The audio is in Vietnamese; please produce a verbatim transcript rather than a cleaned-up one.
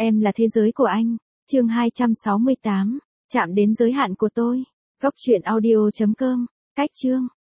Em là thế giới của anh. Chương hai trăm sáu mươi tám. Chạm đến giới hạn của tôi. Góc truyện audio chấm com. Cách chương.